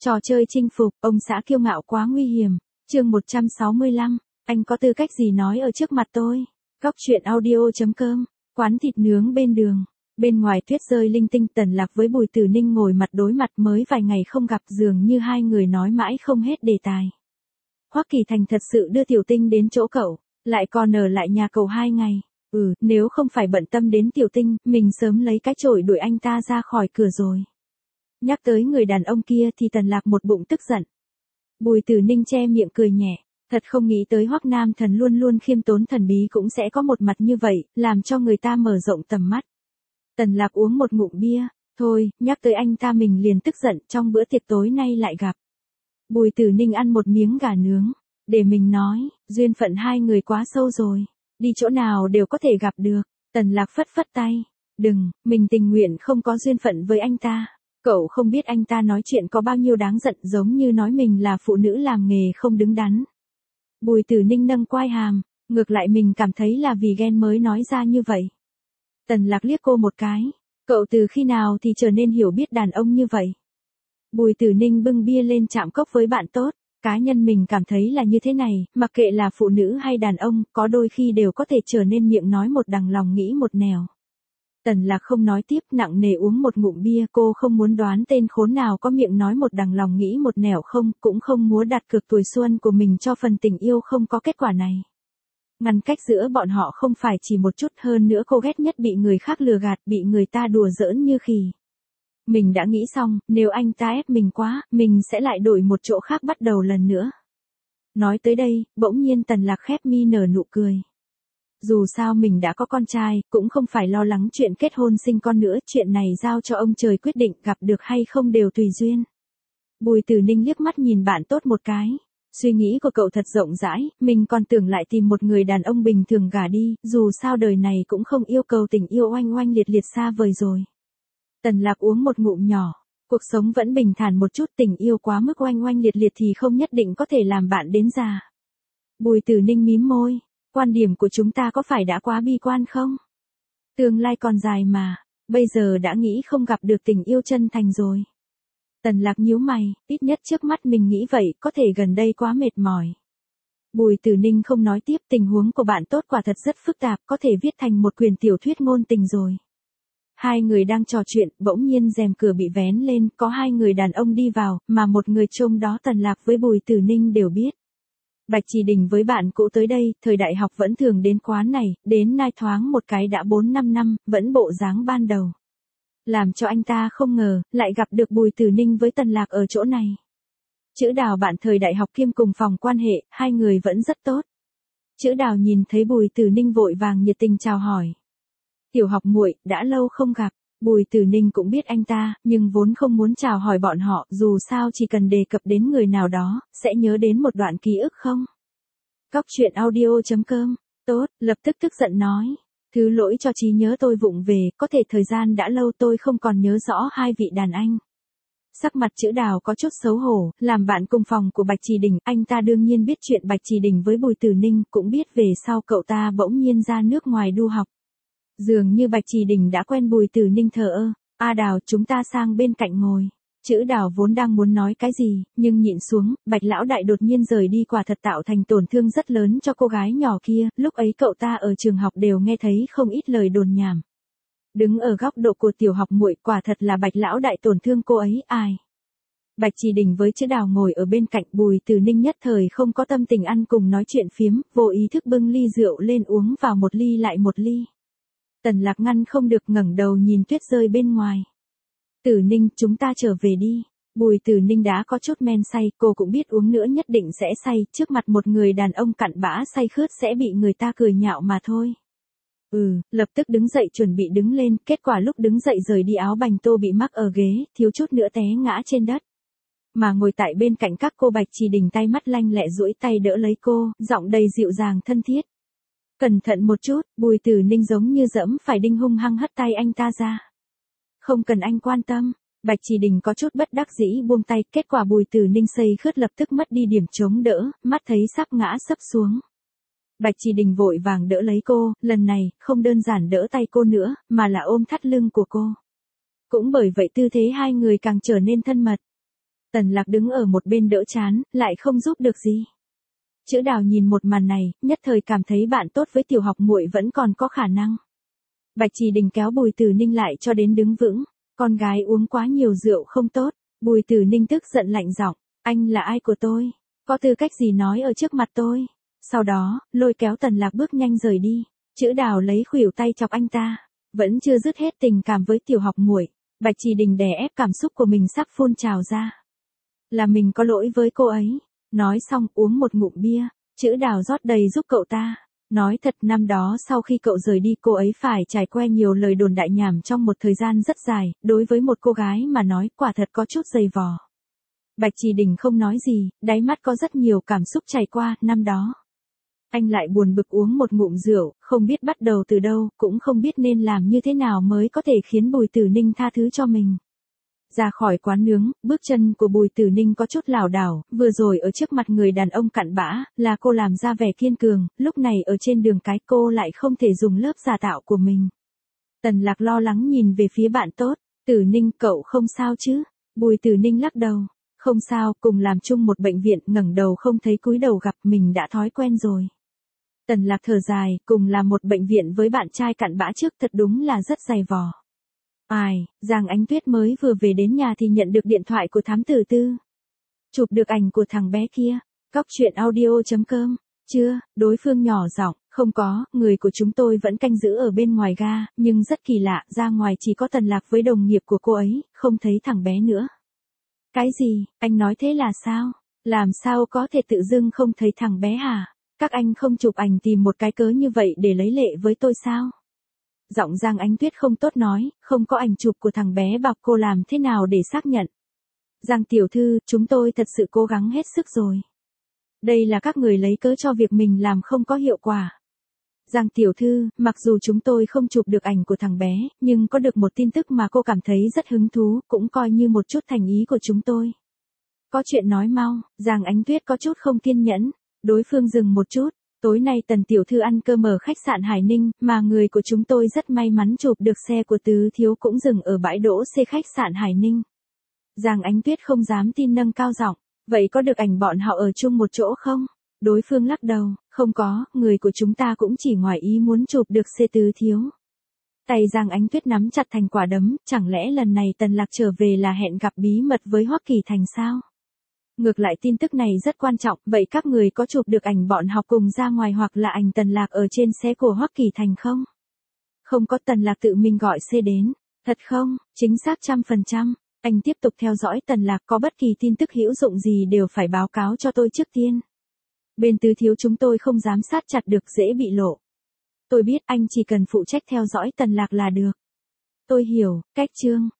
Trò chơi chinh phục, ông xã kiêu ngạo quá nguy hiểm. Chương 165, anh có tư cách gì nói ở trước mặt tôi? Góc truyện audio.com, quán thịt nướng bên đường. Bên ngoài tuyết rơi linh tinh, Tần Lạc với Bùi Tử Ninh ngồi mặt đối mặt, mới vài ngày không gặp, dường như hai người nói mãi không hết đề tài. Hoắc Kỳ Thành thật sự đưa Tiểu Tinh đến chỗ cậu, lại còn ở lại nhà cậu 2 ngày. Nếu không phải bận tâm đến Tiểu Tinh, mình sớm lấy cái chổi đuổi anh ta ra khỏi cửa rồi. Nhắc tới người đàn ông kia thì Tần Lạc một bụng tức giận. Bùi Tử Ninh che miệng cười nhẹ, thật không nghĩ tới Hoắc Nam Thần luôn luôn khiêm tốn thần bí cũng sẽ có một mặt như vậy, làm cho người ta mở rộng tầm mắt. Tần Lạc uống một ngụm bia, thôi, nhắc tới anh ta mình liền tức giận, trong bữa tiệc tối nay lại gặp. Bùi Tử Ninh ăn một miếng gà nướng, để mình nói, duyên phận hai người quá sâu rồi, đi chỗ nào đều có thể gặp được. Tần Lạc phất phất tay, đừng, mình tình nguyện không có duyên phận với anh ta. Cậu không biết anh ta nói chuyện có bao nhiêu đáng giận, giống như nói mình là phụ nữ làm nghề không đứng đắn. Bùi Tử Ninh nâng quai hàm, ngược lại mình cảm thấy là vì ghen mới nói ra như vậy. Tần Lạc liếc cô một cái, cậu từ khi nào thì trở nên hiểu biết đàn ông như vậy? Bùi Tử Ninh bưng bia lên chạm cốc với bạn tốt, cá nhân mình cảm thấy là như thế này, mặc kệ là phụ nữ hay đàn ông, có đôi khi đều có thể trở nên miệng nói một đằng lòng nghĩ một nẻo. Tần Lạc không nói tiếp, nặng nề uống một ngụm bia, cô không muốn đoán tên khốn nào có miệng nói một đằng lòng nghĩ một nẻo không, cũng không muốn đặt cược tuổi xuân của mình cho phần tình yêu không có kết quả này. Ngăn cách giữa bọn họ không phải chỉ một chút, hơn nữa cô ghét nhất bị người khác lừa gạt, bị người ta đùa giỡn như khỉ. Mình đã nghĩ xong, nếu anh ta ép mình quá, mình sẽ lại đổi một chỗ khác bắt đầu lần nữa. Nói tới đây, bỗng nhiên Tần Lạc khép mi nở nụ cười. Dù sao mình đã có con trai, cũng không phải lo lắng chuyện kết hôn sinh con nữa, chuyện này giao cho ông trời quyết định, gặp được hay không đều tùy duyên. Bùi Tử Ninh liếc mắt nhìn bạn tốt một cái. Suy nghĩ của cậu thật rộng rãi, mình còn tưởng lại tìm một người đàn ông bình thường gả đi, dù sao đời này cũng không yêu cầu tình yêu oanh oanh liệt liệt xa vời rồi. Tần Lạc uống một ngụm nhỏ, cuộc sống vẫn bình thản một chút, tình yêu quá mức oanh oanh liệt liệt thì không nhất định có thể làm bạn đến già. Bùi Tử Ninh mím môi, quan điểm của chúng ta có phải đã quá bi quan không? Tương lai còn dài mà, bây giờ đã nghĩ không gặp được tình yêu chân thành rồi. Tần Lạc nhíu mày, ít nhất trước mắt mình nghĩ vậy, có thể gần đây quá mệt mỏi. Bùi Tử Ninh không nói tiếp, tình huống của bạn tốt quả thật rất phức tạp, có thể viết thành một quyển tiểu thuyết ngôn tình rồi. Hai người đang trò chuyện, bỗng nhiên rèm cửa bị vén lên, có hai người đàn ông đi vào, mà một người trông đó Tần Lạc với Bùi Tử Ninh đều biết. Bạch Chỉ Đình với bạn cũ tới đây, thời đại học vẫn thường đến quán này, đến nay thoáng một cái đã 4-5 năm, vẫn bộ dáng ban đầu. Làm cho anh ta không ngờ, lại gặp được Bùi Tử Ninh với Tần Lạc ở chỗ này. Chữ Đào bạn thời đại học kiêm cùng phòng quan hệ, hai người vẫn rất tốt. Chữ Đào nhìn thấy Bùi Tử Ninh vội vàng nhiệt tình chào hỏi. Tiểu học muội, đã lâu không gặp. Bùi Tử Ninh cũng biết anh ta, nhưng vốn không muốn chào hỏi bọn họ, dù sao chỉ cần đề cập đến người nào đó, sẽ nhớ đến một đoạn ký ức không? Góc truyện audio.com, tốt, lập tức tức giận nói. Thứ lỗi cho trí nhớ tôi vụng về, có thể thời gian đã lâu tôi không còn nhớ rõ hai vị đàn anh. Sắc mặt Chữ Đào có chút xấu hổ, làm bạn cùng phòng của Bạch Chỉ Đình, anh ta đương nhiên biết chuyện Bạch Chỉ Đình với Bùi Tử Ninh, cũng biết về sau cậu ta bỗng nhiên ra nước ngoài du học. Dường như Bạch Chỉ Đình đã quen Bùi Tử Ninh thờ ơ. Đào, chúng ta sang bên cạnh ngồi. Chữ Đào vốn đang muốn nói cái gì, nhưng nhịn xuống, Bạch lão đại đột nhiên rời đi quả thật tạo thành tổn thương rất lớn cho cô gái nhỏ kia, lúc ấy cậu ta ở trường học đều nghe thấy không ít lời đồn nhảm. Đứng ở góc độ của tiểu học muội, quả thật là Bạch lão đại tổn thương cô ấy, ai? Bạch Chỉ Đình với Chữ Đào ngồi ở bên cạnh, Bùi Tử Ninh nhất thời không có tâm tình ăn cùng nói chuyện phiếm, vô ý thức bưng ly rượu lên uống vào một ly lại một ly. Tần Lạc ngăn không được ngẩng đầu nhìn tuyết rơi bên ngoài. Tử Ninh, chúng ta trở về đi. Bùi Tử Ninh đã có chút men say, cô cũng biết uống nữa nhất định sẽ say, trước mặt một người đàn ông cặn bã say khướt sẽ bị người ta cười nhạo mà thôi. Lập tức đứng dậy chuẩn bị đứng lên, kết quả lúc đứng dậy rời đi áo bành tô bị mắc ở ghế, thiếu chút nữa té ngã trên đất. Mà ngồi tại bên cạnh các cô Bạch Chỉ Đình tay mắt lanh lẹ duỗi tay đỡ lấy cô, giọng đầy dịu dàng thân thiết. Cẩn thận một chút, Bùi Tử Ninh giống như dẫm phải đinh hung hăng hất tay anh ta ra. Không cần anh quan tâm. Bạch Chỉ Đình có chút bất đắc dĩ buông tay, kết quả Bùi Tử Ninh say khướt lập tức mất đi điểm chống đỡ, mắt thấy sắp ngã sấp xuống. Bạch Chỉ Đình vội vàng đỡ lấy cô, lần này, không đơn giản đỡ tay cô nữa, mà là ôm thắt lưng của cô. Cũng bởi vậy tư thế hai người càng trở nên thân mật. Tần Lạc đứng ở một bên đỡ chán, lại không giúp được gì. Chữ Đào nhìn một màn này, nhất thời cảm thấy bạn tốt với tiểu học muội vẫn còn có khả năng. Bạch Chỉ Đình kéo Bùi Tử Ninh lại cho đến đứng vững, con gái uống quá nhiều rượu không tốt. Bùi Tử Ninh tức giận lạnh giọng, anh là ai của tôi? Có tư cách gì nói ở trước mặt tôi? Sau đó, lôi kéo Tần Lạc bước nhanh rời đi. Chữ Đào lấy khuỷu tay chọc anh ta, vẫn chưa dứt hết tình cảm với tiểu học muội. Bạch Chỉ Đình đè ép cảm xúc của mình sắp phun trào ra. Là mình có lỗi với cô ấy. Nói xong uống một ngụm bia, Chữ Đào rót đầy giúp cậu ta. Nói thật năm đó sau khi cậu rời đi cô ấy phải trải qua nhiều lời đồn đại nhảm trong một thời gian rất dài, đối với một cô gái mà nói quả thật có chút dày vò. Bạch Chỉ Đình không nói gì, đáy mắt có rất nhiều cảm xúc chảy qua, năm đó. Anh lại buồn bực uống một ngụm rượu, không biết bắt đầu từ đâu, cũng không biết nên làm như thế nào mới có thể khiến Bùi Tử Ninh tha thứ cho mình. Ra khỏi quán nướng, bước chân của Bùi Tử Ninh có chút lảo đảo, vừa rồi ở trước mặt người đàn ông cặn bã, là cô làm ra vẻ kiên cường, lúc này ở trên đường cái cô lại không thể dùng lớp giả tạo của mình. Tần Lạc lo lắng nhìn về phía bạn tốt, Tử Ninh cậu không sao chứ? Bùi Tử Ninh lắc đầu, không sao, cùng làm chung một bệnh viện, ngẩng đầu không thấy cúi đầu gặp, mình đã thói quen rồi. Tần Lạc thở dài, cùng làm một bệnh viện với bạn trai cặn bã trước thật đúng là rất dày vò. Ai, Giang Ánh Tuyết mới vừa về đến nhà thì nhận được điện thoại của thám tử Tư. Chụp được ảnh của thằng bé kia. Cóc truyện audio.com. Chưa, đối phương nhỏ giọng, không có, người của chúng tôi vẫn canh giữ ở bên ngoài ga, nhưng rất kỳ lạ, ra ngoài chỉ có Tần Lạc với đồng nghiệp của cô ấy, không thấy thằng bé nữa. Cái gì, anh nói thế là sao? Làm sao có thể tự dưng không thấy thằng bé hả? Các anh không chụp ảnh tìm một cái cớ như vậy để lấy lệ với tôi sao? Giọng Giang Ánh Tuyết không tốt nói, không có ảnh chụp của thằng bé bảo cô làm thế nào để xác nhận. Giang tiểu thư, chúng tôi thật sự cố gắng hết sức rồi. Đây là các người lấy cớ cho việc mình làm không có hiệu quả. Giang tiểu thư, mặc dù chúng tôi không chụp được ảnh của thằng bé, nhưng có được một tin tức mà cô cảm thấy rất hứng thú, cũng coi như một chút thành ý của chúng tôi. Có chuyện nói mau, Giang Ánh Tuyết có chút không kiên nhẫn, đối phương dừng một chút. Tối nay Tần tiểu thư ăn cơm ở khách sạn Hải Ninh, mà người của chúng tôi rất may mắn chụp được xe của Tứ thiếu cũng dừng ở bãi đỗ xe khách sạn Hải Ninh. Giang Ánh Tuyết không dám tin nâng cao giọng, vậy có được ảnh bọn họ ở chung một chỗ không? Đối phương lắc đầu, không có, người của chúng ta cũng chỉ ngoài ý muốn chụp được xe Tứ thiếu. Tay Giang Ánh Tuyết nắm chặt thành quả đấm, chẳng lẽ lần này Tần Lạc trở về là hẹn gặp bí mật với Hoắc Kỳ Thành sao? Ngược lại tin tức này rất quan trọng, vậy các người có chụp được ảnh bọn họ cùng ra ngoài hoặc là ảnh Tần Lạc ở trên xe của Hoắc Kỳ Thành không? Không có, Tần Lạc tự mình gọi xe đến. Thật không? Chính xác 100%. Anh tiếp tục theo dõi Tần Lạc, có bất kỳ tin tức hữu dụng gì đều phải báo cáo cho tôi trước tiên. Bên Tứ thiếu chúng tôi không dám sát chặt được, dễ bị lộ. Tôi biết, anh chỉ cần phụ trách theo dõi Tần Lạc là được. Tôi hiểu, cách Trương.